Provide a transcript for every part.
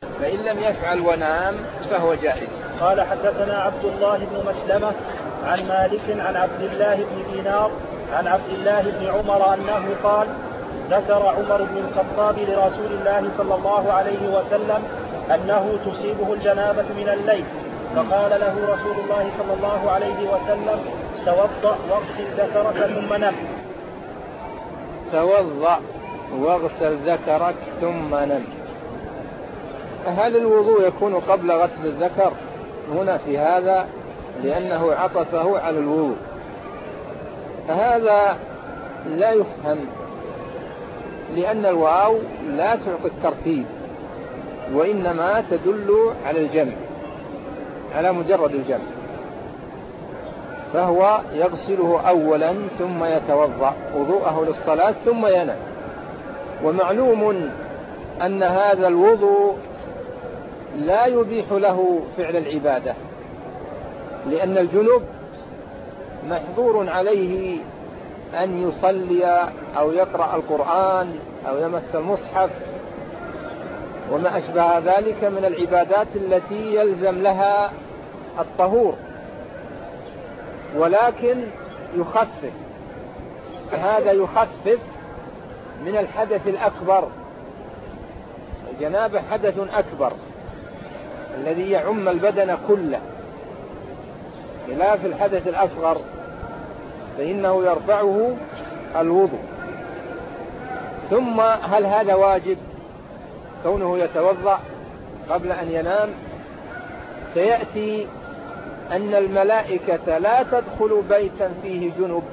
فإن لم يفعل ونام فهو جائز. قال حدثنا عبد الله بن مسلمة عن مالك عن عبد الله بن دينار عن عبد الله بن عمر أنه قال ذكر عمر بن الخطاب لرسول الله صلى الله عليه وسلم أنه تصيبه الجنابة من الليل، فقال له رسول الله صلى الله عليه وسلم توضأ واغسل ذكرك ثم نم. توضأ واغسل ذكرك ثم نم. هل الوضوء يكون قبل غسل الذكر؟ هنا في هذا لأنه عطفه على الوضوء، هذا لا يفهم، لأن الواو لا تعطي الترتيب وإنما تدل على الجمع، على مجرد الجمع، فهو يغسله أولا ثم يتوضأ وضوءه للصلاة ثم ينام. ومعلوم أن هذا الوضوء لا يبيح له فعل العبادة، لأن الجنوب محظور عليه أن يصلي أو يقرأ القرآن أو يمس المصحف وما أشبه ذلك من العبادات التي يلزم لها الطهور، ولكن يخفف، هذا يخفف من الحدث الأكبر. الجنابة حدث أكبر الذي يعم البدن كله، خلاف الحدث الأصغر فإنه يرفعه الوضوء. ثم هل هذا واجب كونه يتوضأ قبل أن ينام؟ سيأتي أن الملائكة لا تدخل بيتا فيه جنب،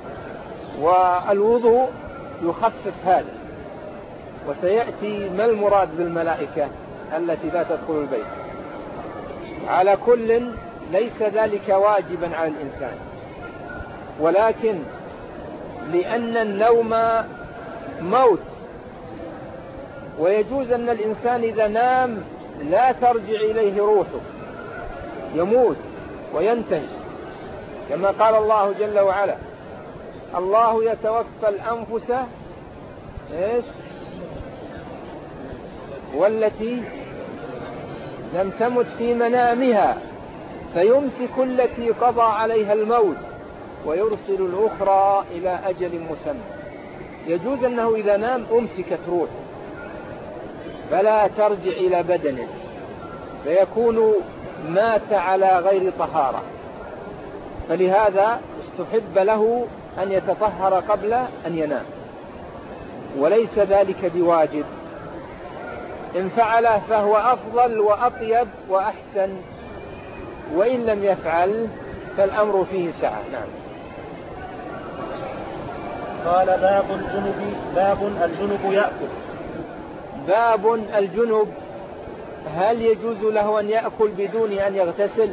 والوضوء يخفف هذا، وسيأتي ما المراد بالملائكة التي لا تدخل البيت. على كل ليس ذلك واجبا على الإنسان، ولكن لأن النوم موت، ويجوز أن الإنسان إذا نام لا ترجع إليه روحه، يموت وينتهي، كما قال الله جل وعلا الله يتوفى الأنفس والتي لم تمت في منامها فيمسك التي قضى عليها الموت ويرسل الأخرى إلى أجل مسمى. يجوز أنه إذا نام أمسكت روح فلا ترجع إلى بدنه، فيكون مات على غير طهارة، فلهذا استحب له أن يتطهر قبل أن ينام، وليس ذلك بواجب. إن فعله فهو أفضل وأطيب وأحسن، وإن لم يفعل فالأمر فيه سعة. نعم. قال باب الجنب يأكل. باب الجنب، هل يجوز له أن يأكل بدون أن يغتسل؟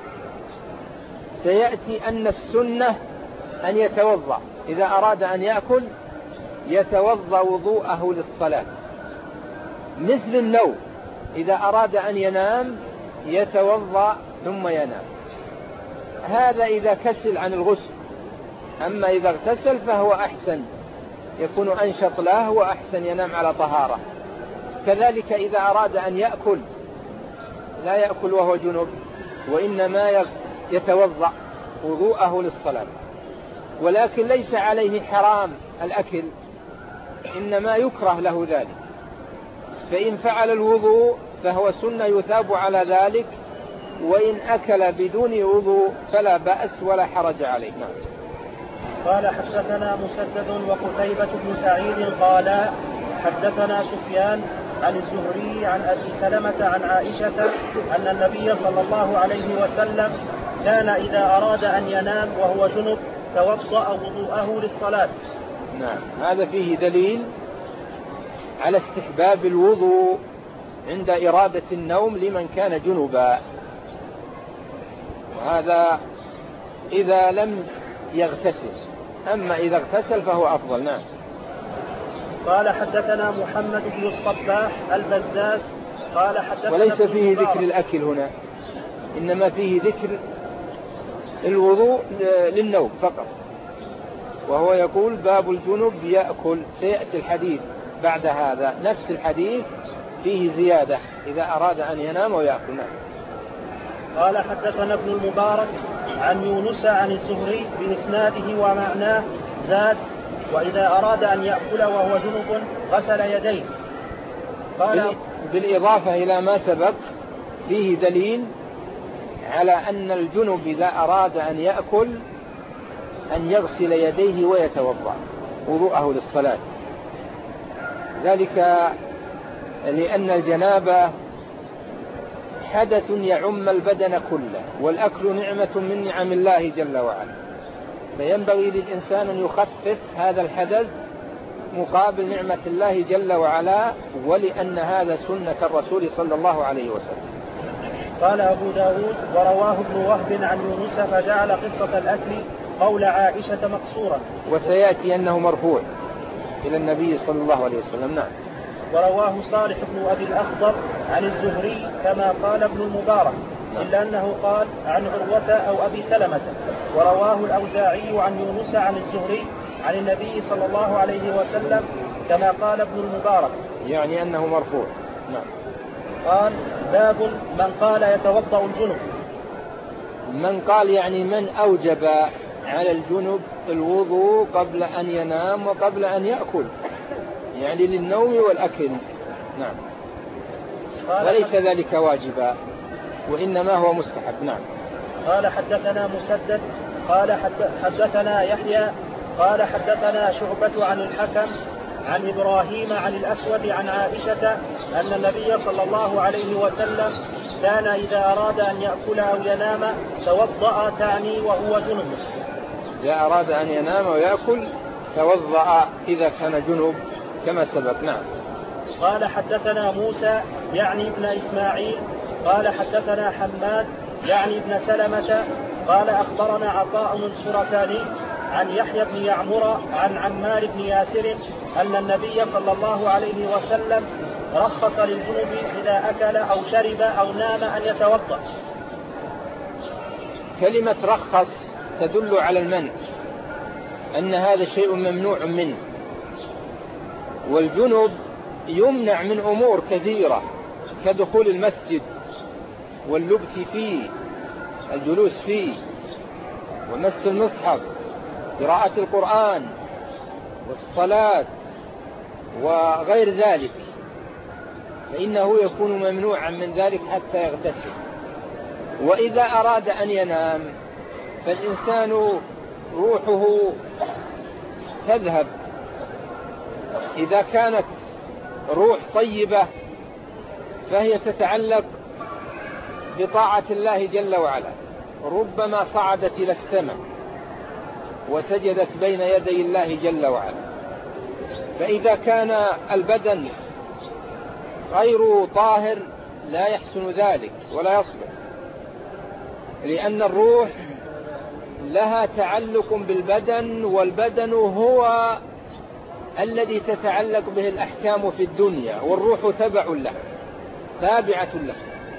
سيأتي أن السنة أن يتوضأ، إذا أراد أن يأكل يتوضأ وضوءه للصلاة، مثل النوم إذا أراد أن ينام يتوضأ ثم ينام، هذا إذا كسل عن الغسل. أما إذا اغتسل فهو أحسن، يكون أنشط له وأحسن، ينام على طهارة. كذلك إذا أراد أن يأكل لا يأكل وهو جنب، وإنما يتوضأ وضوءه للصلاة، ولكن ليس عليه حرام الأكل، إنما يكره له ذلك، فإن فعل الوضوء فهو سنة يثاب على ذلك، وإن أكل بدون وضوء فلا بأس ولا حرج عليه. نعم. قال حدثنا مسدد وقتيبة بن سعيد قال حدثنا سفيان عن الزهري عن أبي سلمة عن عائشة أن النبي صلى الله عليه وسلم كان إذا أراد أن ينام وهو جنب توضأ وضوءه للصلاة. نعم، هذا فيه دليل على استحباب الوضوء عند إرادة النوم لمن كان جنبا، وهذا إذا لم يغتسل، أما إذا اغتسل فهو أفضل. نعم. قال حدثنا محمد بن الصباح البزاز قال حدثنا، وليس فيه ذكر الأكل هنا، إنما فيه ذكر الوضوء للنوم فقط، وهو يقول باب الجنب يأكل. سيأتي الحديث بعد هذا نفس الحديث فيه زيادة إذا أراد أن ينام ويأكل. قال حدثنا ابن المبارك عن يونس عن الزهري بإسناده ومعناه زاد وإذا أراد أن يأكل وهو جنب غسل يديه. قال بالإضافة إلى ما سبق فيه دليل على أن الجنب إذا أراد أن يأكل أن يغسل يديه ويتوضأ وضوءه للصلاة، ذلك لأن الجنابة حدث يعم البدن كله، والأكل نعمة من نعم الله جل وعلا، فينبغي للإنسان أن يخفف هذا الحدث مقابل نعمة الله جل وعلا، ولأن هذا سنة الرسول صلى الله عليه وسلم. قال أبو داود ورواه ابن وهب عن يونس فجعل قصة الأكل قول عائشة مقصورا، وسيأتي أنه مرفوع إلى النبي صلى الله عليه وسلم. نعم. ورواه صالح بن أبي الأخضر عن الزهري كما قال ابن المبارك، إلا أنه قال عن عروة أو أبي سلمة. ورواه الأوزاعي عن يونس عن الزهري عن النبي صلى الله عليه وسلم كما قال ابن المبارك، يعني أنه مرفوع. نعم. قال باب من قال يتوضأ الجنب. من قال يعني من أوجب على الجنب الوضوء قبل أن ينام وقبل أن يأكل، يعني للنوم والأكل. نعم. وليس ذلك واجبا وإنما هو مستحب. نعم. قال حدثنا مسدد قال حدثنا يحيى قال حدثنا شعبة عن الحكم عن إبراهيم عن الأسود عن عائشة أن النبي صلى الله عليه وسلم كان إذا أراد أن يأكل أو ينام توضأ، تعني وهو جنب. إذا أراد أن ينام ويأكل توضأ إذا كان جنب كما سبق. نعم. قال حدثنا موسى يعني ابن إسماعيل قال حدثنا حماد يعني ابن سلمة قال أخبرنا عطاء الخراساني عن يحيى بن يعمر عن عمار بن ياسر أن النبي صلى الله عليه وسلم رخص للجنب إذا أكل أو شرب أو نام أن يتوضأ. كلمة رخص تدل على المنع، أن هذا شيء ممنوع منه، والجنب يمنع من أمور كثيرة كدخول المسجد واللبث فيه، الجلوس فيه، ومس المصحف، قراءة القرآن، والصلاة وغير ذلك، فإنه يكون ممنوعا من ذلك حتى يغتسل. وإذا أراد أن ينام فالإنسان روحه تذهب، إذا كانت روح طيبة فهي تتعلق بطاعة الله جل وعلا، ربما صعدت إلى السماء وسجدت بين يدي الله جل وعلا. فإذا كان البدن غير طاهر لا يحسن ذلك ولا يصلح، لأن الروح لها تعلق بالبدن، والبدن هو الذي تتعلق به الأحكام في الدنيا، والروح تبع له تابعة له.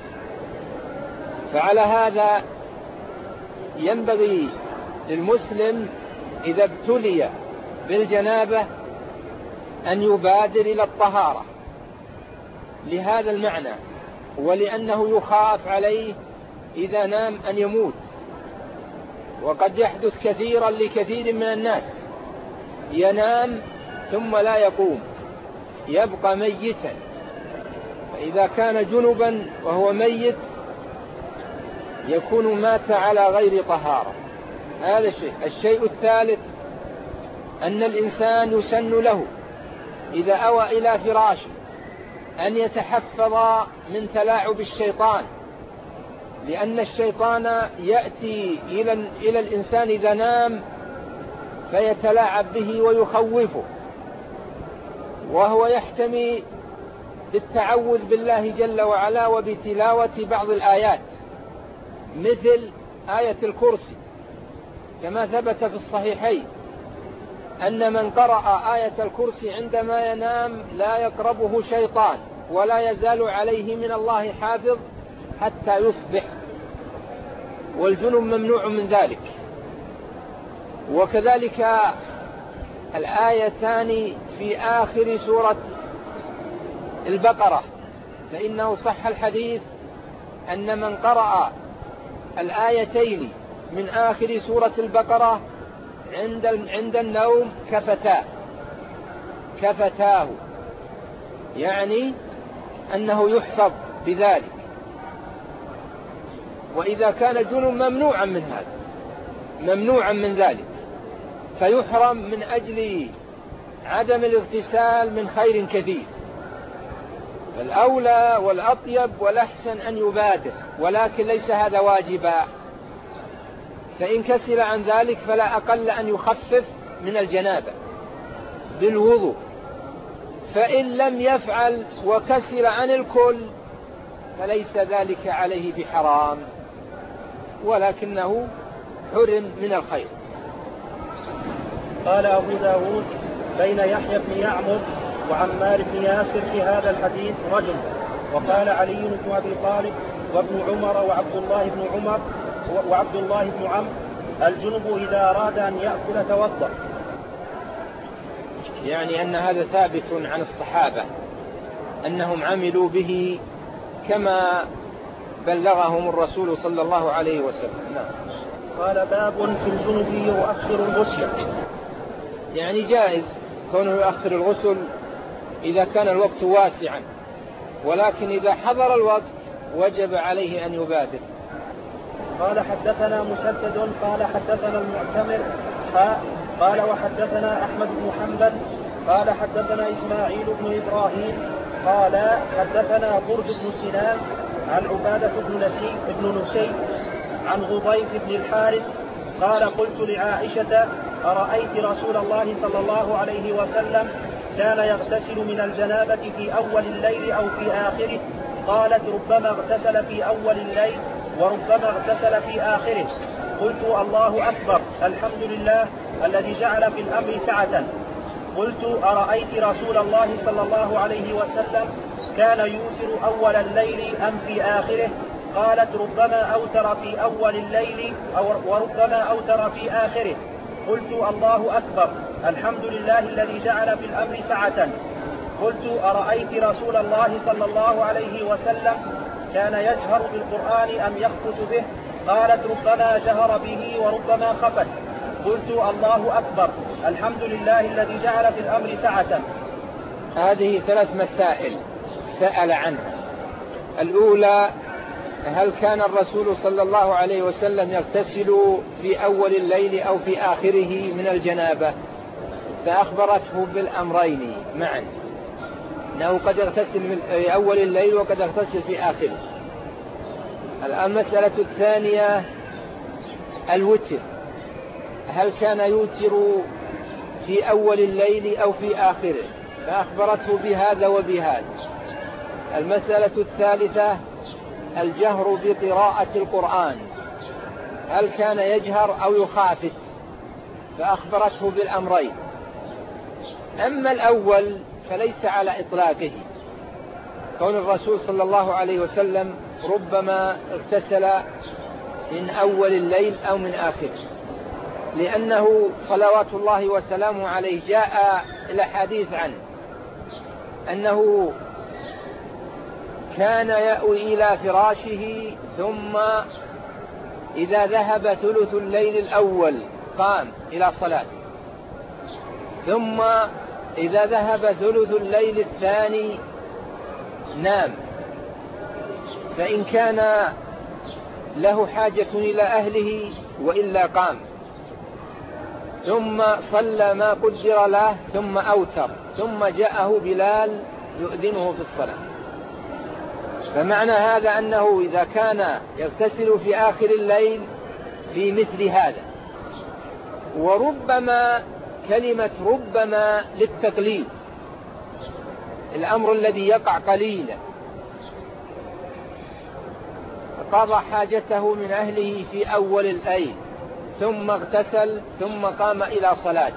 فعلى هذا ينبغي للمسلم إذا ابتلي بالجنابة أن يبادر إلى الطهارة لهذا المعنى، ولأنه يخاف عليه إذا نام أن يموت. وقد يحدث كثيرا لكثير من الناس ينام ثم لا يقوم، يبقى ميتا. فإذا كان جنبا وهو ميت يكون مات على غير طهارة. هذا الشيء. الشيء الثالث أن الإنسان يسن له إذا أوى إلى فراشه أن يتحفظ من تلاعب الشيطان، لأن الشيطان يأتي إلى الإنسان إذا نام فيتلاعب به ويخوفه، وهو يحتمي بالتعوذ بالله جل وعلا وبتلاوة بعض الآيات مثل آية الكرسي، كما ثبت في الصحيحين أن من قرأ آية الكرسي عندما ينام لا يقربه شيطان ولا يزال عليه من الله حافظ حتى يصبح، والجنب ممنوع من ذلك. وكذلك الآيتان في آخر سورة البقرة فإنه صح الحديث أن من قرأ الآيتين من آخر سورة البقرة عند النوم كفتاه، يعني أنه يحفظ بذلك. وإذا كان جنب ممنوعا من ذلك، فيحرم من أجل عدم الاغتسال من خير كثير. فالأولى والأطيب والأحسن أن يبادر، ولكن ليس هذا واجبا. فإن كسل عن ذلك فلا أقل أن يخفف من الجنابة بالوضوء. فإن لم يفعل وكسل عن الكل فليس ذلك عليه بحرام، ولكنه حرم من الخير. قال أبو داود: بين يحيى بن يعمر وعمار بن ياسر في هذا الحديث رجل. وقال علي بن أبي طالب وابن عمر وعبد الله بن عمرو: الجنب إذا أراد أن يأكل توضأ. يعني أن هذا ثابت عن الصحابة أنهم عملوا به كما بلغهم الرسول صلى الله عليه وسلم. قال: باب في الجنب يؤخر الغسل. يعني جائز كونه يؤخر الغسل إذا كان الوقت واسعا، ولكن إذا حضر الوقت وجب عليه أن يبادر. قال: حدثنا مسدد قال حدثنا المعتمر قال وحدثنا أحمد بن حنبل قال حدثنا إسماعيل بن إبراهيم قال حدثنا برد بن سنان عن عبادة بن نسي عن غضيف بن الحارث قال: قلت لعائشة: أرأيت رسول الله صلى الله عليه وسلم كان يغتسل من الجنابة في أول الليل أو في آخره؟ قالت: ربما اغتسل في أول الليل وربما اغتسل في آخره. قلت: الله أكبر، الحمد لله الذي جعل في الأمر سعة. قلت: أرأيت رسول الله صلى الله عليه وسلم كان يوتر أول الليل أم في آخره؟ قالت: ربما أوتر في أول الليل وربما أوتر في آخره. قلت: الله أكبر، الحمد لله الذي جعل في الأمر سعة. قلت: أرأيت رسول الله صلى الله عليه وسلم كان يجهر بالقرآن أم يخفت به؟ قالت: ربما جهر به وربما خفت. قلت: الله أكبر، الحمد لله الذي جعل في الأمر سعة. هذه 3 مسائل سأل عنها. الأولى: هل كان الرسول صلى الله عليه وسلم يغتسل في أول الليل أو في آخره من الجنابة؟ فأخبرته بالأمرين معا، أنه قد يغتسل في أول الليل وقد يغتسل في آخره. المسألة الثانية: الوتر، هل كان يوتر في أول الليل أو في آخره؟ فأخبرته بهذا وبهذا. المسألة الثالثة: الجهر بقراءة القرآن، هل كان يجهر أو يخافت؟ فأخبرته بالأمرين. أما الأول فليس على إطلاقه، كون الرسول صلى الله عليه وسلم ربما اغتسل من أول الليل أو من آخره، لأنه صلوات الله وسلامه عليه جاء الحديث عنه أنه كان يأوي إلى فراشه، ثم إذا ذهب ثلث الليل الأول قام إلى صلاة، ثم إذا ذهب ثلث الليل الثاني نام، فإن كان له حاجة إلى أهله وإلا قام، ثم صلى ما قدر له ثم أوتر، ثم جاءه بلال يؤذنه في الصلاة. فمعنى هذا أنه إذا كان يغتسل في آخر الليل في مثل هذا، وربما كلمة ربما للتقليل، الأمر الذي يقع قليلا، قضى حاجته من أهله في أول الليل ثم اغتسل ثم قام إلى صلاته.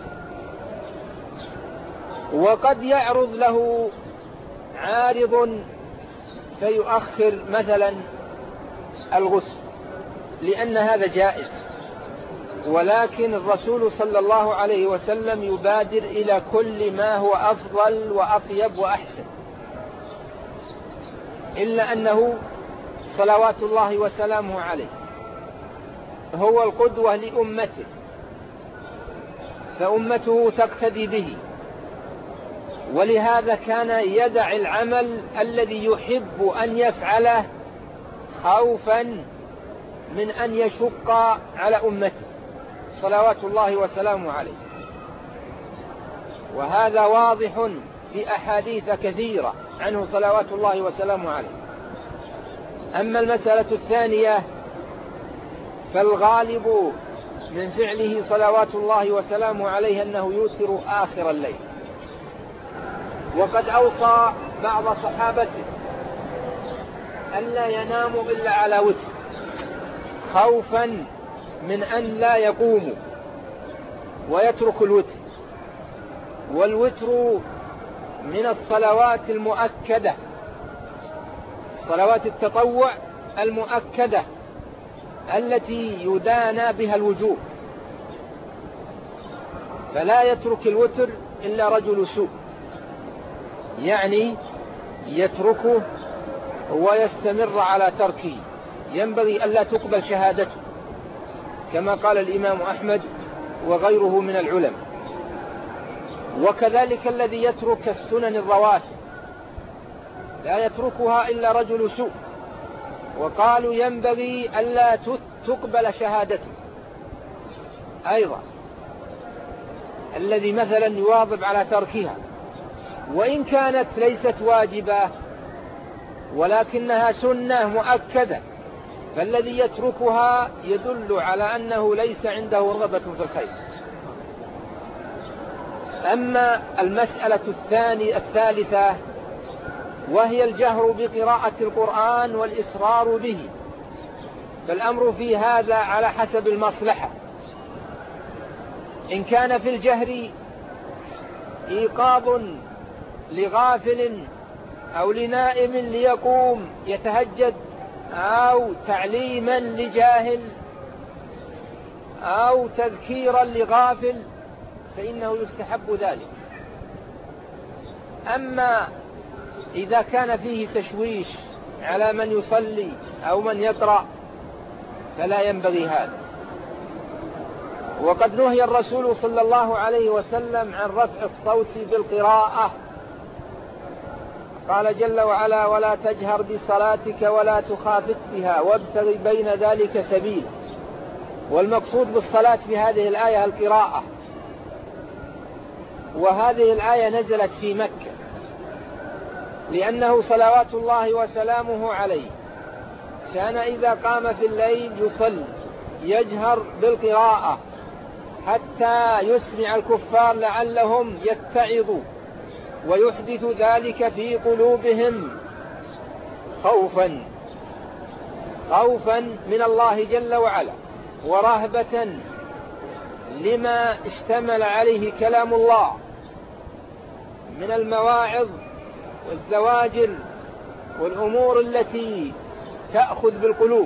وقد يعرض له عارض فيؤخر مثلا الغسل، لأن هذا جائز، ولكن الرسول صلى الله عليه وسلم يبادر إلى كل ما هو أفضل وأطيب وأحسن. إلا أنه صلوات الله وسلامه عليه هو القدوة لأمته، فأمته تقتدي به، ولهذا كان يدع العمل الذي يحب أن يفعله خوفا من أن يشق على أمته صلوات الله وسلامه عليه. وهذا واضح في أحاديث كثيرة عنه صلوات الله وسلامه عليه. أما المسألة الثانية فالغالب من فعله صلوات الله وسلامه عليه أنه يوتر آخر الليل، وقد أوصى بعض صحابته ألا يناموا إلا على وتر خوفا من أن لا يقوموا ويترك الوتر. والوتر من الصلوات المؤكدة، صلوات التطوع المؤكدة التي يدانى بها الوجوب، فلا يترك الوتر إلا رجل سوء، يعني يتركه ويستمر على تركه، ينبغي ألا تقبل شهادته كما قال الإمام أحمد وغيره من العلماء. وكذلك الذي يترك السنن الرواتب لا يتركها إلا رجل سوء، وقالوا ينبغي ألا تقبل شهادته أيضا الذي مثلا يواظب على تركها وإن كانت ليست واجبة ولكنها سنة مؤكدة، فالذي يتركها يدل على أنه ليس عنده رغبة في الخير. أما المسألة الثالثة وهي الجهر بقراءة القرآن والإصرار به، فالأمر في هذا على حسب المصلحة. إن كان في الجهر إيقاظ لغافل أو لنائم ليقوم يتهجد أو تعليما لجاهل أو تذكيرا لغافل فإنه يستحب ذلك. أما إذا كان فيه تشويش على من يصلي أو من يقرأ فلا ينبغي هذا. وقد نهي الرسول صلى الله عليه وسلم عن رفع الصوت بالقراءة، قال جل وعلا: ولا تجهر بصلاتك ولا تخافت بها وابتغ بين ذلك سبيلا. والمقصود بالصلاة في هذه الآية القراءة، وهذه الآية نزلت في مكة لأنه صلوات الله وسلامه عليه كان إذا قام في الليل يصلي يجهر بالقراءة حتى يسمع الكفار لعلهم يتعظوا ويحدث ذلك في قلوبهم خوفا من الله جل وعلا ورهبة لما اشتمل عليه كلام الله من المواعظ والزواجر والأمور التي تأخذ بالقلوب.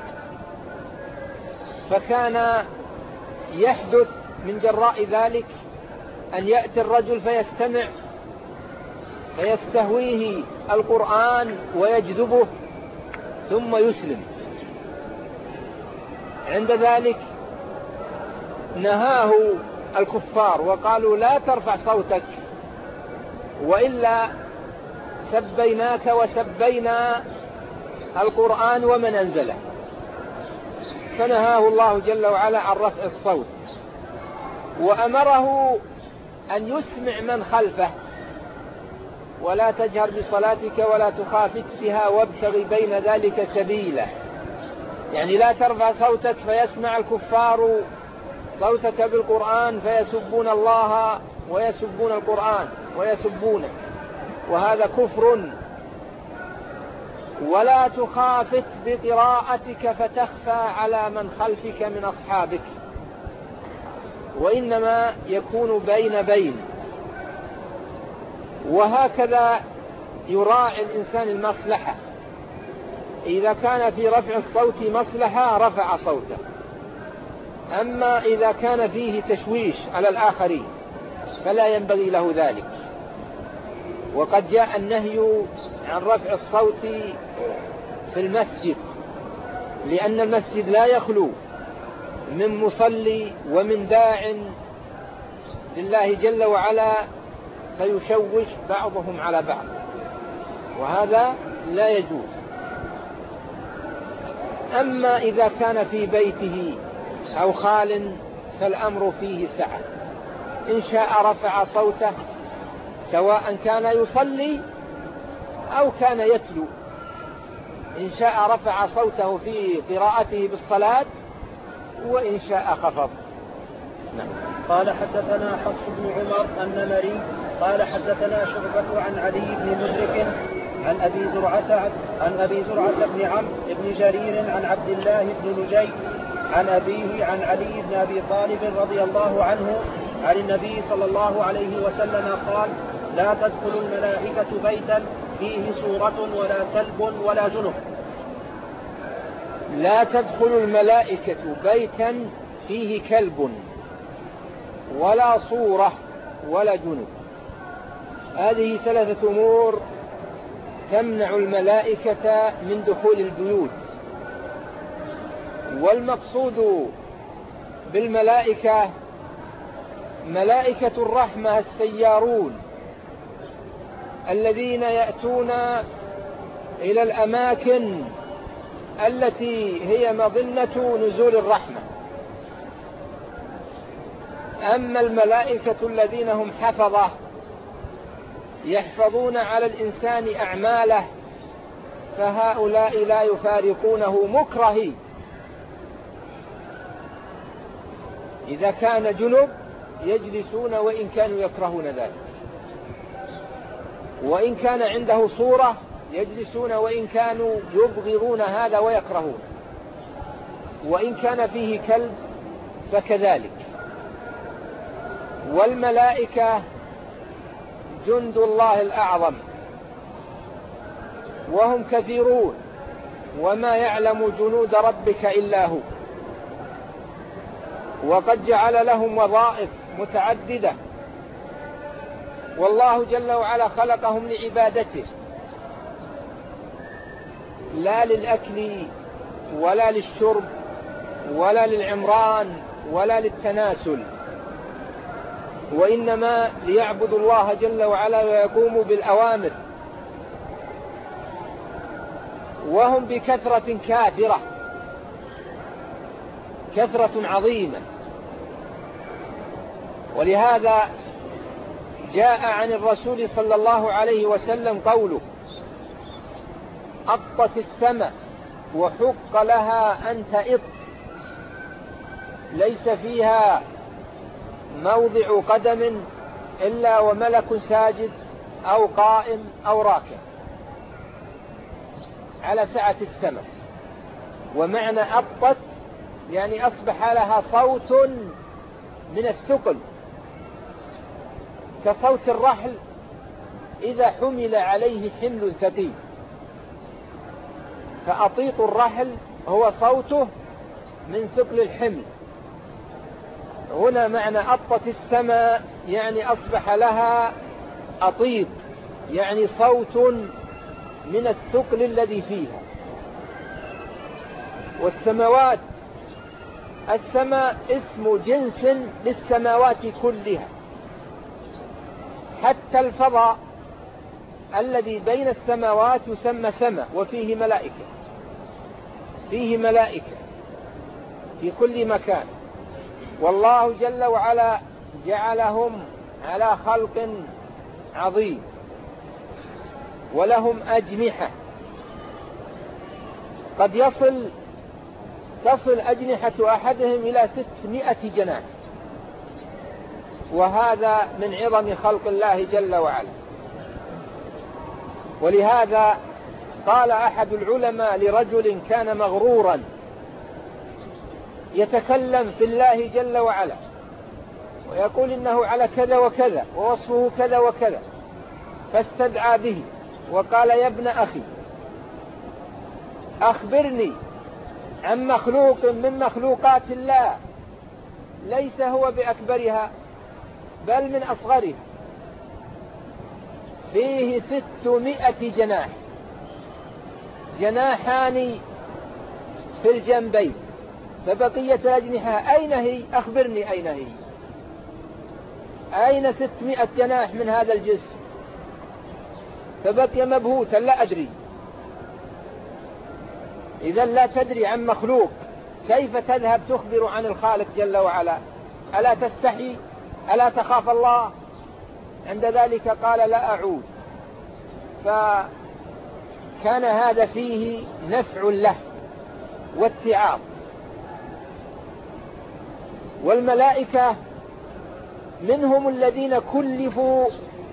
فكان يحدث من جراء ذلك أن يأتي الرجل فيستمع فيستهويه القرآن ويجذبه ثم يسلم. عند ذلك نهاه الكفار وقالوا: لا ترفع صوتك وإلا سبيناك وسبينا القرآن ومن أنزله. فنهاه الله جل وعلا عن رفع الصوت وأمره أن يسمع من خلفه: ولا تجهر بصلاتك ولا تخافت بها وابتغ بين ذلك سبيلا. يعني لا ترفع صوتك فيسمع الكفار صوتك بالقرآن فيسبون الله ويسبون القرآن ويسبونه، وهذا كفر. ولا تخافت بقراءتك فتخفى على من خلفك من أصحابك، وإنما يكون بين. وهكذا يراعي الإنسان المصلحة، إذا كان في رفع الصوت مصلحة رفع صوته، أما إذا كان فيه تشويش على الآخرين فلا ينبغي له ذلك. وقد جاء النهي عن رفع الصوت في المسجد، لأن المسجد لا يخلو من مصلي ومن داع لله جل وعلا فيشوش بعضهم على بعض، وهذا لا يجوز. أما إذا كان في بيته أو خال فالأمر فيه سعة، إن شاء رفع صوته سواء كان يصلي أو كان يتلو، إن شاء رفع صوته في قراءته بالصلاة وإن شاء خفض. نعم. قال حدثنا حفص بن عمر النمري قال حدثنا شعبة عن علي بن مدرك عن أبي زرعة بن عمرو بن جرير عن عبد الله بن نجي عن أبيه عن علي بن أبي طالب رضي الله عنه عن النبي صلى الله عليه وسلم قال: لا تدخل الملائكة بيتا فيه صورة ولا كلب ولا جنب. لا تدخل الملائكة بيتا فيه كلب ولا صورة ولا جنب. هذه ثلاثة أمور تمنع الملائكة من دخول البيوت. والمقصود بالملائكة ملائكة الرحمة السيارون الذين يأتون إلى الأماكن التي هي مظنة نزول الرحمة. أما الملائكة الذين هم حفظة يحفظون على الإنسان أعماله فهؤلاء لا يفارقونه مكرهي. إذا كان جنب يجلسون وإن كانوا يكرهون ذلك، وإن كان عنده صورة يجلسون وإن كانوا يبغضون هذا ويكرهون، وإن كان فيه كلب فكذلك. والملائكة جند الله الأعظم وهم كثيرون وما يعلم جنود ربك إلا هو، وقد جعل لهم وظائف متعددة، والله جل وعلا خلقهم لعبادته لا للأكل ولا للشرب ولا للعمران ولا للتناسل، وإنما ليعبدوا الله جل وعلا ويقوموا بالأوامر. وهم بكثرة كافرة، كثرة عظيمة. ولهذا جاء عن الرسول صلى الله عليه وسلم قوله: أطت السماء وحق لها أن تئط، ليس فيها موضع قدم إلا وملك ساجد أو قائم أو راكع على سعة السماء. ومعنى أطت يعني أصبح لها صوت من الثقل كصوت الرحل إذا حمل عليه حمل ثقيل، فأطيط الرحل هو صوته من ثقل الحمل. هنا معنى أطت السماء يعني أصبح لها أطيط، يعني صوت من الثقل الذي فيها. والسماوات، السماء اسم جنس للسماوات كلها، حتى الفضاء الذي بين السماوات يسمى سماء، وفيه ملائكة، فيه ملائكة في كل مكان. والله جل وعلا جعلهم على خلق عظيم، ولهم أجنحة قد تصل أجنحة أحدهم إلى 600 جناح، وهذا من عظم خلق الله جل وعلا. ولهذا قال أحد العلماء لرجل كان مغرورا يتكلم في الله جل وعلا ويقول إنه على كذا وكذا ووصفه كذا وكذا، فاستدعى به وقال: يا ابن أخي، أخبرني عن مخلوق من مخلوقات الله ليس هو بأكبرها بل من أصغرها. فيه 600 جناح، جناحان في الجنبين، فبقية الأجنحة أين هي؟ أخبرني أين هي؟ أين 600 جناح من هذا الجسم؟ فبقي مبهوتا لا أدري. إذا لا تدري عن مخلوق كيف تذهب تخبر عن الخالق جل وعلا؟ ألا تستحي؟ ألا تخاف الله؟ عند ذلك قال لا أعود. فكان هذا فيه نفع له واتعاظ. والملائكة منهم الذين كلفوا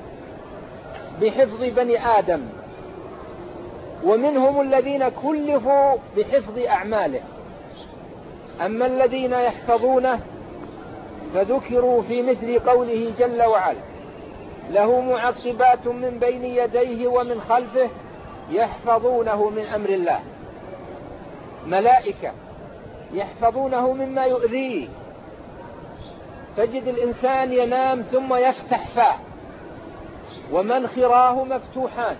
بحفظ بني آدم، ومنهم الذين كلفوا بحفظ أعماله. أما الذين يحفظونه فذكروا في مثل قوله جل وعلا: له معقبات من بين يديه ومن خلفه يحفظونه من أمر الله. ملائكة يحفظونه مما يؤذيه. تجد الإنسان ينام ثم يفتح فاه ومنخراه مفتوحان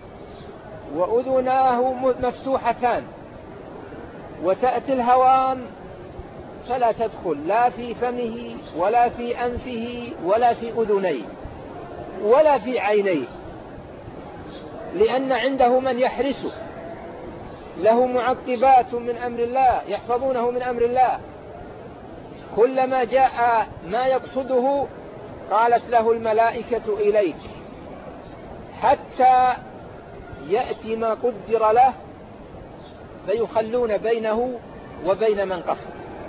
وأذناه مفتوحتان، وتأتي الهوام فلا تدخل لا في فمه ولا في أنفه ولا في أذنيه ولا في عينيه، لأن عنده من يحرسه. له معقبات من أمر الله يحفظونه من أمر الله. كلما جاء ما يقصده قالت له الملائكة إليك، حتى يأتي ما قدر له فيخلون بينه وبين من قصد.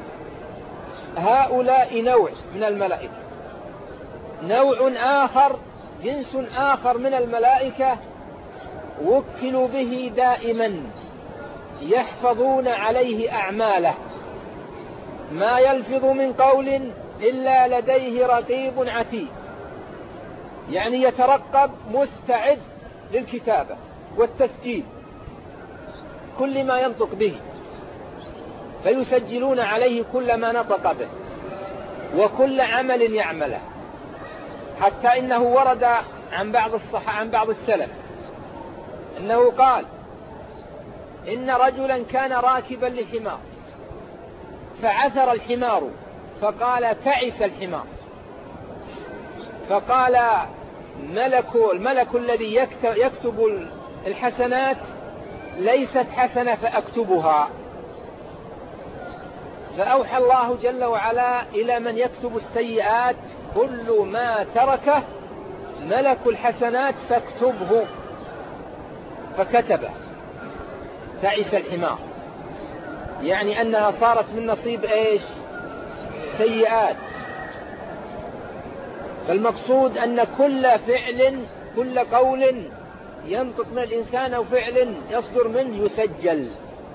هؤلاء نوع من الملائكة. نوع آخر، جنس آخر من الملائكة وكلوا به دائما يحفظون عليه أعماله. ما يلفظ من قول إلا لديه رقيب عتيد، يعني يترقب مستعد للكتابة والتسجيل كل ما ينطق به، فيسجلون عليه كل ما نطق به وكل عمل يعمله. حتى إنه ورد عن بعض السلف أنه قال إن رجلا كان راكبا لحمار فعثر الحمار فقال تعس الحمار، فقال الملك الذي يكتب الحسنات ليست حسنة فأكتبها. فأوحى الله جل وعلا إلى من يكتب السيئات كل ما تركه ملك الحسنات فاكتبه، فكتبه. تعس الحمار يعني أنها صارت من نصيب إيش؟ سيئات. فالمقصود أن كل فعل كل قول ينطق من الإنسان أو فعل يصدر منه يسجل.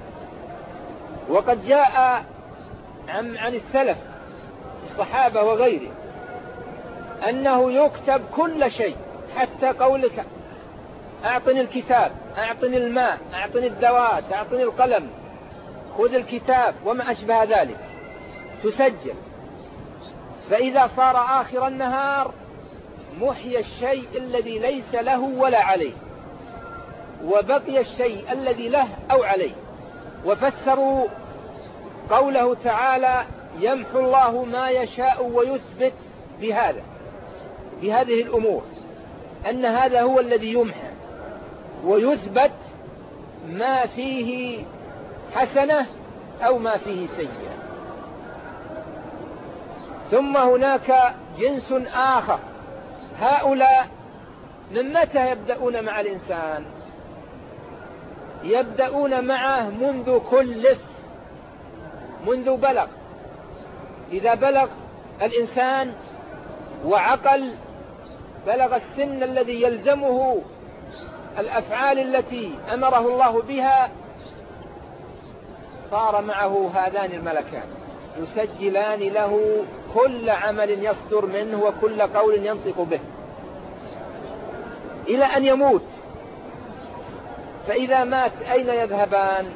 وقد جاء عن السلف الصحابة وغيره أنه يكتب كل شيء، حتى قولك أعطني الكتاب، أعطني الماء، أعطني الدواء، أعطني القلم، خذ الكتاب وما أشبه ذلك تسجل. فإذا صار آخر النهار محي الشيء الذي ليس له ولا عليه، وبقي الشيء الذي له أو عليه. وفسروا قوله تعالى يمحو الله ما يشاء ويثبت بهذه الأمور، أن هذا هو الذي يمحى ويثبت ما فيه حسنة أو ما فيه سيئة. ثم هناك جنس آخر، هؤلاء من متى يبدأون مع الإنسان؟ يبدأون معه منذ كلف، منذ بلغ. إذا بلغ الإنسان وعقل، بلغ السن الذي يلزمه الأفعال التي أمره الله بها، صار معه هذان الملكان يسجلان له كل عمل يصدر منه وكل قول ينطق به إلى أن يموت. فإذا مات أين يذهبان؟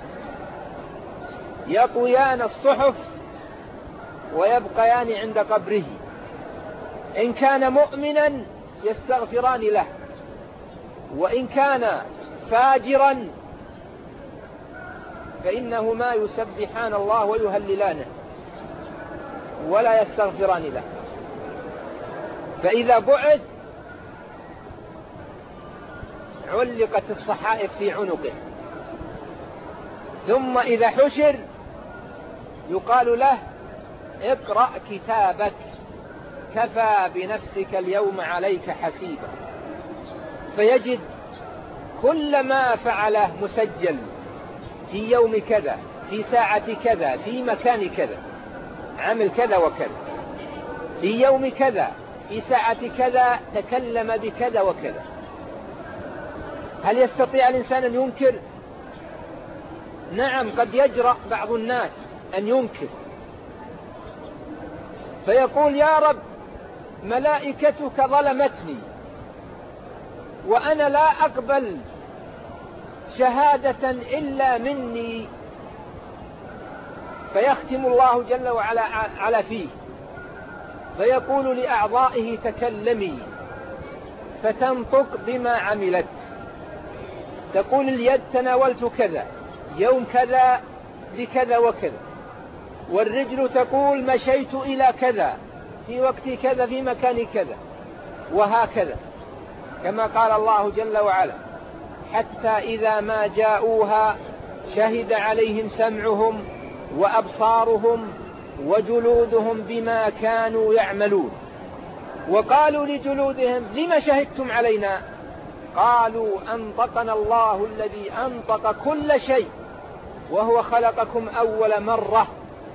يطويان الصحف ويبقيان عند قبره. إن كان مؤمنا يستغفران له، وإن كان فاجرا فإنهما يسبحان الله ويهللانه ولا يستغفران له. فإذا بعث علقت الصحائف في عنقه، ثم إذا حشر يقال له اقرأ كتابك كفى بنفسك اليوم عليك حسيبا، فيجد كل ما فعله مسجل في يوم كذا، في ساعة كذا، في مكان كذا، عمل كذا وكذا، في يوم كذا، في ساعة كذا، تكلم بكذا وكذا. هل يستطيع الإنسان أن ينكر؟ نعم، قد يجرأ بعض الناس أن ينكر، فيقول يا رب ملائكتك ظلمتني وأنا لا أقبل شهادة إلا مني، فيختم الله جل وعلا على فيه، فيقول لأعضائه تكلمي، فتنطق بما عملت، تقول اليد تناولت كذا يوم كذا بكذا وكذا، والرجل تقول مشيت إلى كذا في وقت كذا في مكان كذا، وهكذا، كما قال الله جل وعلا حتى إذا ما جاءوها شهد عليهم سمعهم وأبصارهم وجلودهم بما كانوا يعملون، وقالوا لجلودهم لما شهدتم علينا؟ قالوا أنطقنا الله الذي أنطق كل شيء وهو خلقكم أول مرة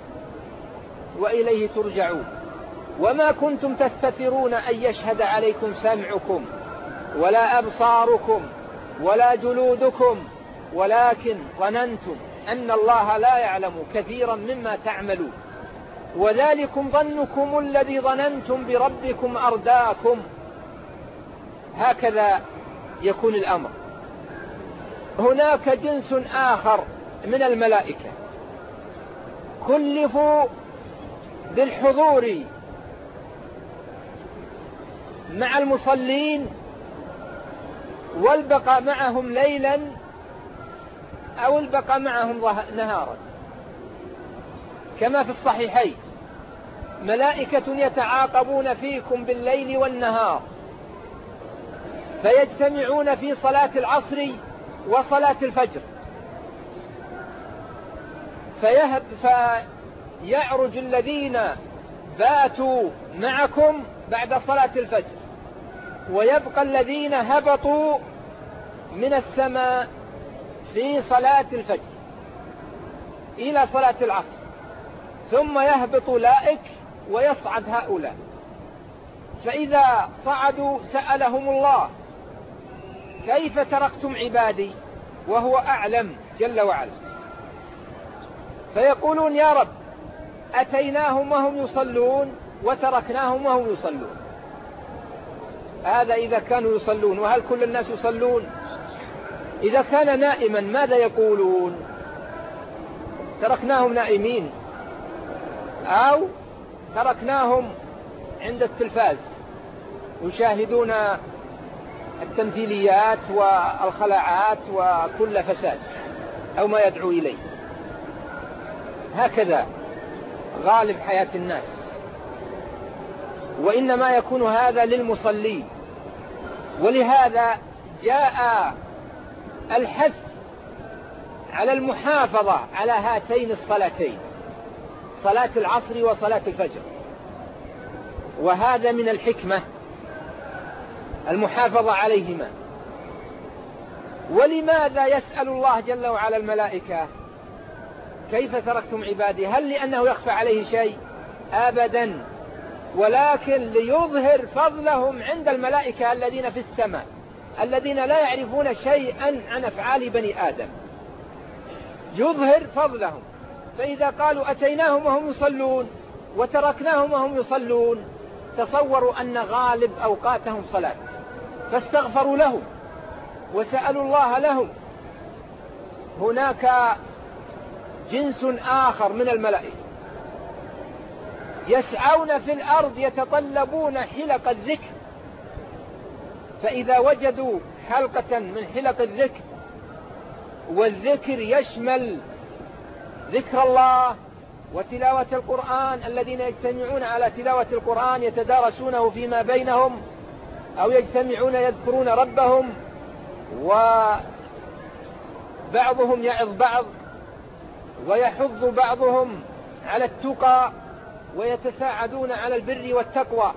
وإليه ترجعون، وما كنتم تستترون أن يشهد عليكم سمعكم ولا أبصاركم ولا جلودكم، ولكن ظننتم أن الله لا يعلم كثيرا مما تعملون، وذلكم ظنكم الذي ظننتم بربكم أرداكم. هكذا يكون الأمر. هناك جنس آخر من الملائكة كلفوا بالحضور مع المصلين والبقاء معهم ليلا أو البقاء معهم نهارا، كما في الصحيحين ملائكة يتعاقبون فيكم بالليل والنهار، فيجتمعون في صلاة العصر وصلاة الفجر، فيعرج الذين باتوا معكم بعد صلاة الفجر، ويبقى الذين هبطوا من السماء في صلاة الفجر إلى صلاة العصر، ثم يهبط أولئك ويصعد هؤلاء، فإذا صعدوا سألهم الله كيف تركتم عبادي وهو أعلم جل وعلا، فيقولون يا رب أتيناهم وهم يصلون وتركناهم وهم يصلون. هذا إذا كانوا يصلون، وهل كل الناس يصلون؟ إذا كان نائما ماذا يقولون؟ تركناهم نائمين، أو تركناهم عند التلفاز يشاهدون التمثيليات والخلاعات وكل فساد أو ما يدعو إليه. هكذا غالب حياة الناس، وإنما يكون هذا للمصلين. ولهذا جاء الحث على المحافظة على هاتين الصلاتين، صلاة العصر وصلاة الفجر، وهذا من الحكمة المحافظة عليهما. ولماذا يسأل الله جل وعلا الملائكة كيف تركتم عبادي؟ هل لأنه يخفى عليه شيء؟ أبدا، ولكن ليظهر فضلهم عند الملائكة الذين في السماء، الذين لا يعرفون شيئا عن أفعال بني آدم، يظهر فضلهم. فإذا قالوا أتيناهم وهم يصلون وتركناهم وهم يصلون، تصوروا أن غالب أوقاتهم صلاة، فاستغفروا لهم وسألوا الله لهم. هناك جنس آخر من الملائكة يسعون في الأرض يتطلبون حلق الذكر، فإذا وجدوا حلقة من حلق الذكر، والذكر يشمل ذكر الله وتلاوة القرآن، الذين يجتمعون على تلاوة القرآن يتدارسونه فيما بينهم أو يجتمعون يذكرون ربهم، وبعضهم يعظ بعض ويحض بعضهم على التقى ويتساعدون على البر والتقوى.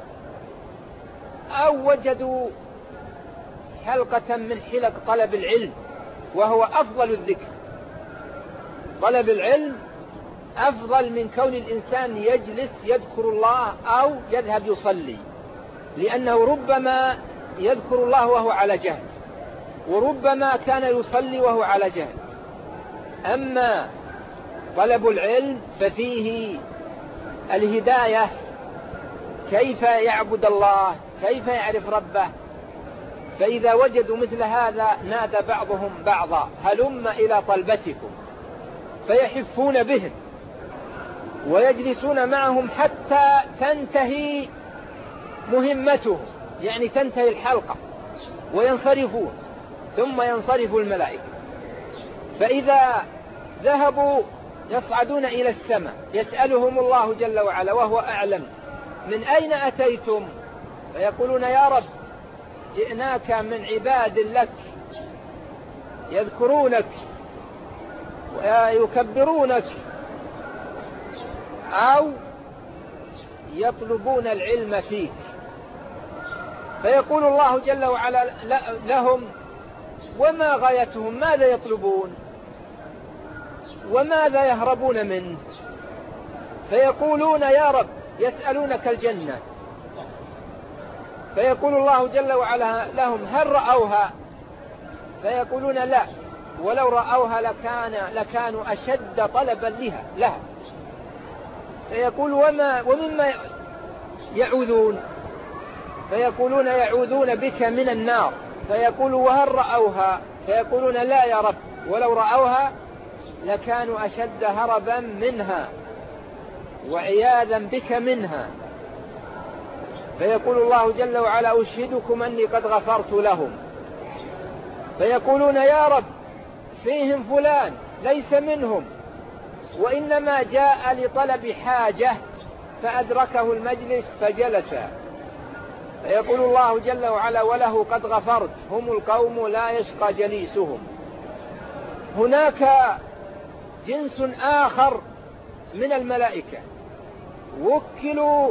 أو وجدوا حلقة من حلق طلب العلم، وهو أفضل الذكر. طلب العلم أفضل من كون الإنسان يجلس يذكر الله أو يذهب يصلي، لأنه ربما يذكر الله وهو على جهل، وربما كان يصلي وهو على جهل. أما طلب العلم ففيه الهداية، كيف يعبد الله، كيف يعرف ربه. فإذا وجدوا مثل هذا نادى بعضهم بعضا هلم إلى طلبتكم، فيحفون بهم ويجلسون معهم حتى تنتهي مهمتهم، يعني تنتهي الحلقة وينصرفون، ثم ينصرف الملائكة. فإذا ذهبوا يصعدون إلى السماء يسألهم الله جل وعلا وهو أعلم من أين أتيتم؟ فيقولون يا رب جئناك من عباد لك يذكرونك ويكبرونك أو يطلبون العلم فيك. فيقول الله جل وعلا لهم وما غايتهم، ماذا يطلبون وماذا يهربون منه؟ فيقولون يا رب يسألونك الجنة. فيقول الله جل وعلا لهم هل رأوها؟ فيقولون لا، ولو رأوها لكانوا أشد طلبا لها. فيقول ومما يعوذون؟ فيقولون يعوذون بك من النار. فيقول وهل رأوها؟ فيقولون لا يا رب، ولو رأوها لكانوا أشد هربا منها وعياذا بك منها. فيقول الله جل وعلا أشهدكم أني قد غفرت لهم. فيقولون يا رب فيهم فلان ليس منهم وإنما جاء لطلب حاجة فأدركه المجلس فجلس. فيقول الله جل وعلا وله قد غفرت، هم القوم لا يشقى جليسهم. هناك جنس آخر من الملائكة وكلوا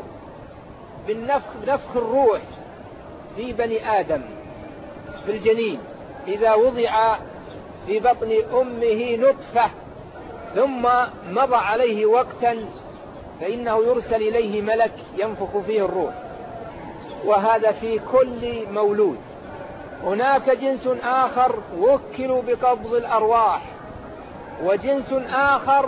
بنفخ الروح في بني آدم في الجنين إذا وضع في بطن أمه نطفة ثم مضى عليه وقتا فإنه يرسل إليه ملك ينفخ فيه الروح، وهذا في كل مولود. هناك جنس آخر وكلوا بقبض الأرواح، وجنس آخر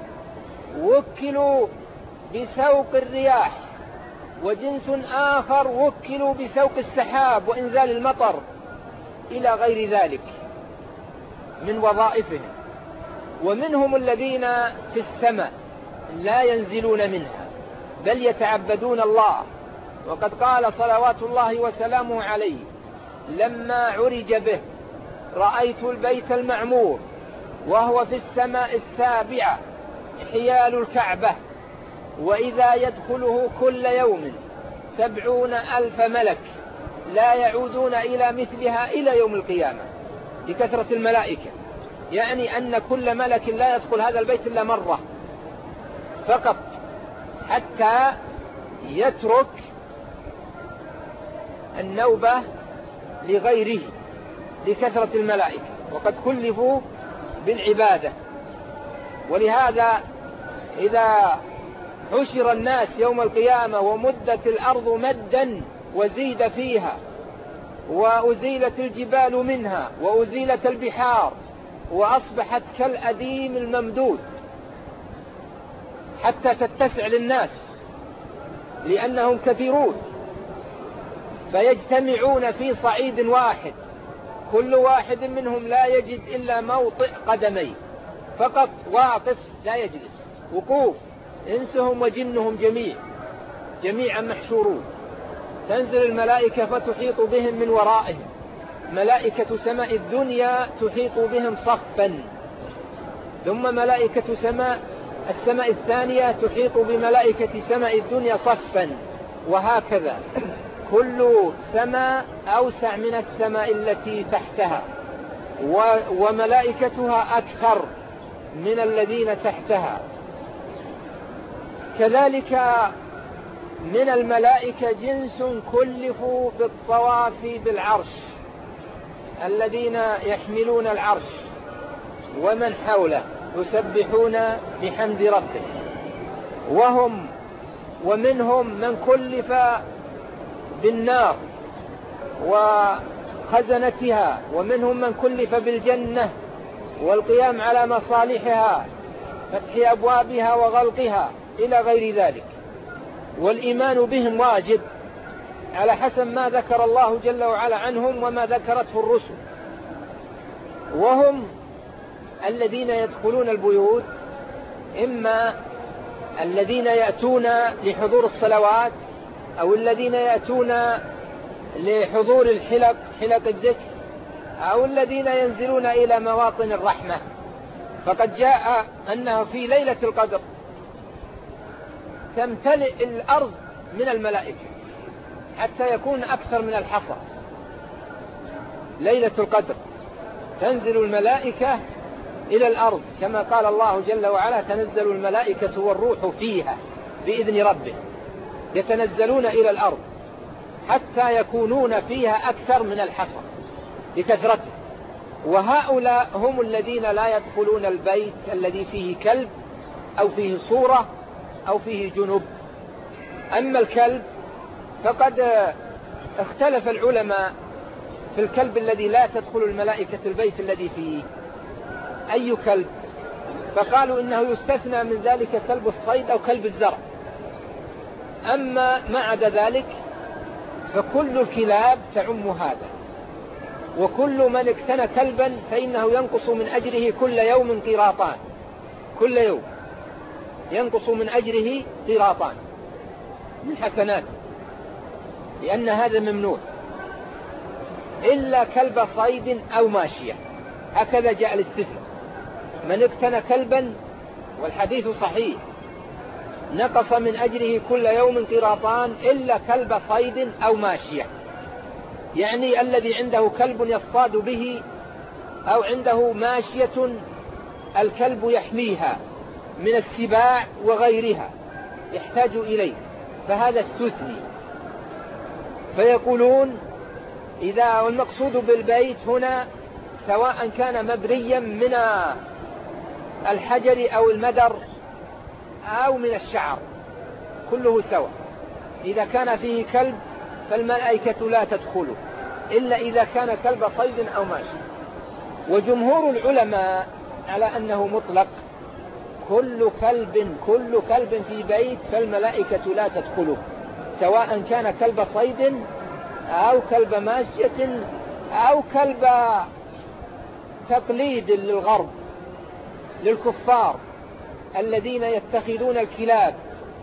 وكلوا بسوق الرياح، وجنس آخر وكلوا بسوق السحاب وإنزال المطر إلى غير ذلك من وظائفهم. ومنهم الذين في السماء لا ينزلون منها بل يتعبدون الله. وقد قال صلوات الله وسلامه عليه لما عرج به رأيت البيت المعمور وهو في السماء السابعة حيال الكعبة، وإذا يدخله كل يوم 70,000 ملك لا يعودون إلى مثلها إلى يوم القيامة لكثرة الملائكة. يعني أن كل ملك لا يدخل هذا البيت إلا مرة فقط حتى يترك النوبة لغيره لكثرة الملائكة، وقد كلفوا بالعبادة. ولهذا إذا حشر الناس يوم القيامة ومدت الأرض مدا وزيد فيها وأزيلت الجبال منها وأزيلت البحار وأصبحت كالأديم الممدود حتى تتسع للناس لأنهم كثيرون، فيجتمعون في صعيد واحد كل واحد منهم لا يجد إلا موطئ قدميه فقط واقف لا يجلس، وقوف إنسهم وجنهم جميعا محشورون. تنزل الملائكة فتحيط بهم من ورائهم ملائكة سماء الدنيا تحيط بهم صفا، ثم ملائكة السماء الثانية تحيط بملائكة سماء الدنيا صفا، وهكذا كل سماء أوسع من السماء التي تحتها، وملائكتها أكثر من الذين تحتها. كذلك من الملائكة جنس كلفوا بالطواف بالعرش، الذين يحملون العرش ومن حوله يسبحون بحمد ربه، ومنهم من كلف بالنار وخزنتها، ومنهم من كلف بالجنة والقيام على مصالحها، فتح أبوابها وغلقها إلى غير ذلك. والإيمان بهم واجب على حسب ما ذكر الله جل وعلا عنهم وما ذكرته الرسل. وهم الذين يدخلون البيوت، إما الذين يأتون لحضور الصلوات، أو الذين يأتون لحضور حلق الذكر، أو الذين ينزلون إلى مواطن الرحمة. فقد جاء أنه في ليلة القدر تمتلئ الأرض من الملائكة حتى يكون أكثر من الحصى. ليلة القدر تنزل الملائكة إلى الأرض، كما قال الله جل وعلا: تنزل الملائكة والروح فيها بإذن ربه. يتنزلون إلى الأرض حتى يكونون فيها أكثر من الحصى لكثرته. وهؤلاء هم الذين لا يدخلون البيت الذي فيه كلب أو فيه صورة أو فيه جنب. أما الكلب فقد اختلف العلماء في الكلب الذي لا تدخل الملائكة البيت الذي فيه. أي كلب؟ فقالوا إنه يستثنى من ذلك كلب الصيد أو كلب الزرع. أما ما عدا ذلك فكل الكلاب تعم هذا. وكل من اقتنى كلبا فإنه ينقص من أجره كل يوم قيراطان، كل يوم ينقص من أجره قيراطان من حسنات، لأن هذا ممنوع، إلا كلب صيد أو ماشية. هكذا جاء الاستثناء: من اقتنى كلبا، والحديث صحيح، نقص من أجره كل يوم قيراطان إلا كلب صيد أو ماشية. يعني الذي عنده كلب يصطاد به، أو عنده ماشية الكلب يحميها من السباع وغيرها يحتاج إليه، فهذا استثني. فيقولون إذا والمقصود بالبيت هنا سواء كان مبنيا من الحجر أو المدر أو من الشعر، كله سواء. إذا كان فيه كلب فالملائكة لا تدخله إلا إذا كان كلب صيد أو ماشي. وجمهور العلماء على أنه مطلق، كل كلب في بيت فالملائكة لا تدخله، سواء كان كلب صيد أو كلب ماشية أو كلب تقليد للغرب للكفار الذين يتخذون الكلاب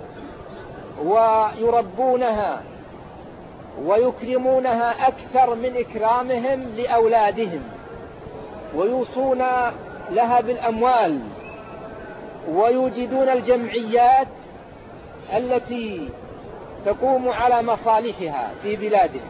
ويربونها ويكرمونها أكثر من إكرامهم لأولادهم، ويوصون لها بالأموال، ويوجدون الجمعيات التي تقوم على مصالحها في بلادهم،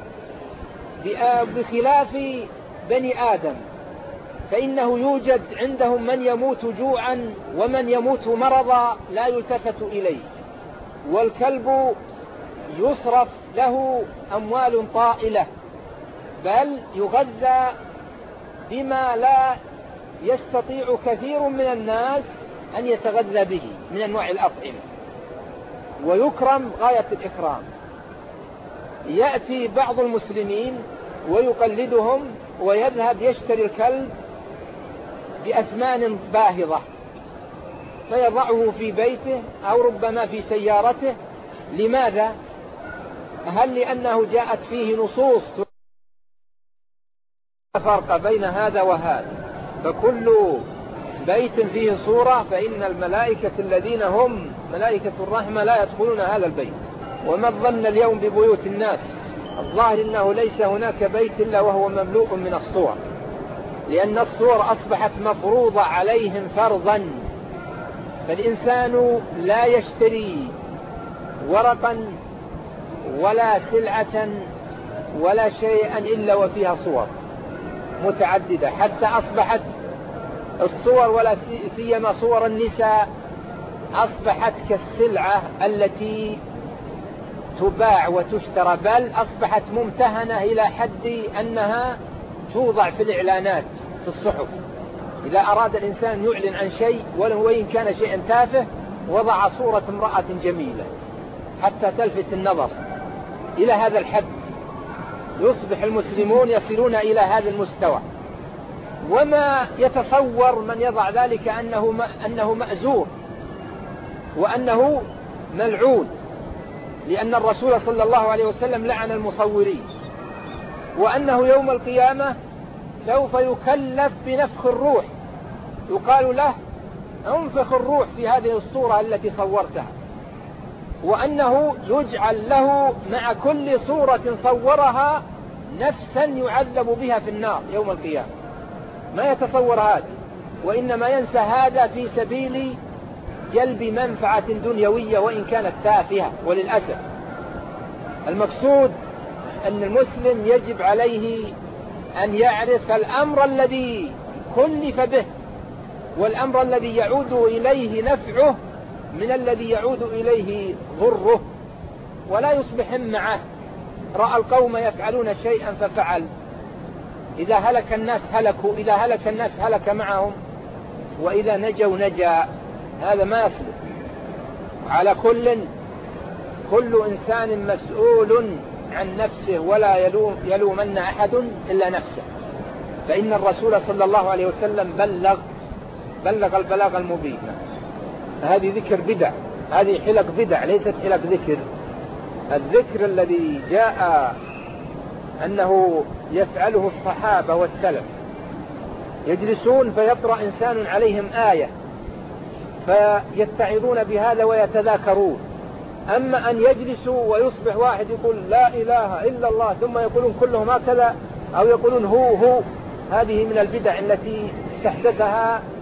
بخلاف بني آدم، فإنه يوجد عندهم من يموت جوعا ومن يموت مرضا لا يلتفت إليه، والكلب يصرف له أموال طائلة، بل يغذى بما لا يستطيع كثير من الناس أن يتغذى به من أنواع الأطعمة، ويكرم غاية الإكرام. يأتي بعض المسلمين ويقلدهم ويذهب يشتري الكلب بأثمان باهظة فيضعه في بيته أو ربما في سيارته. لماذا؟ هل لأنه جاءت فيه نصوص لا فرق بين هذا وهذا؟ فكل بيت فيه صورة فإن الملائكة الذين هم ملائكة الرحمة لا يدخلون هذا البيت. وما الظن اليوم ببيوت الناس الظاهر أنه ليس هناك بيت إلا وهو مملوء من الصور، لأن الصور أصبحت مفروضة عليهم فرضا، فالإنسان لا يشتري ورقا ولا سلعة ولا شيئا إلا وفيها صور متعددة، حتى أصبحت الصور ولا سيما صور النساء أصبحت كالسلعة التي تباع وتشترى، بل أصبحت ممتهنة إلى حد أنها توضع في الإعلانات في الصحف. إذا أراد الإنسان يعلن عن شيء ولو وإن كان شيئا تافه وضع صورة امرأة جميلة حتى تلفت النظر. إلى هذا الحد يصبح المسلمون يصلون إلى هذا المستوى، وما يتصور من يضع ذلك أنه مأزور وأنه ملعون، لأن الرسول صلى الله عليه وسلم لعن المصورين، وأنه يوم القيامة سوف يكلف بنفخ الروح، يقال له انفخ الروح في هذه الصورة التي صورتها، وأنه يجعل له مع كل صورة صورها نفسا يعذب بها في النار يوم القيامة. ما يتصور هذا، وإنما ينسى هذا في سبيل جلب منفعة دنيوية وإن كانت تافهة. وللأسف المقصود أن المسلم يجب عليه أن يعرف الأمر الذي كلف به والأمر الذي يعود إليه نفعه من الذي يعود إليه ضره، ولا يصبح معه رأى القوم يفعلون شيئا ففعل، إذا هلك الناس هلكوا، إذا هلك الناس هلك معهم، وإذا نجوا نجا. هذا ما يصلح. على كل إنسان مسؤول عن نفسه، ولا يلومن أحد إلا نفسه، فإن الرسول صلى الله عليه وسلم بلغ البلاغ المبين. هذه ذكر بدع، هذه حلق بدع ليست حلق ذكر. الذكر الذي جاء أنه يفعله الصحابة والسلف، يجلسون فيقرأ إنسان عليهم آية فيتعظون بهذا ويتذاكرون. أما أن يجلسوا ويصبح واحد يقول لا إله إلا الله ثم يقولون كلهم هكذا أو يقولون هو، هذه من البدع التي استحدثها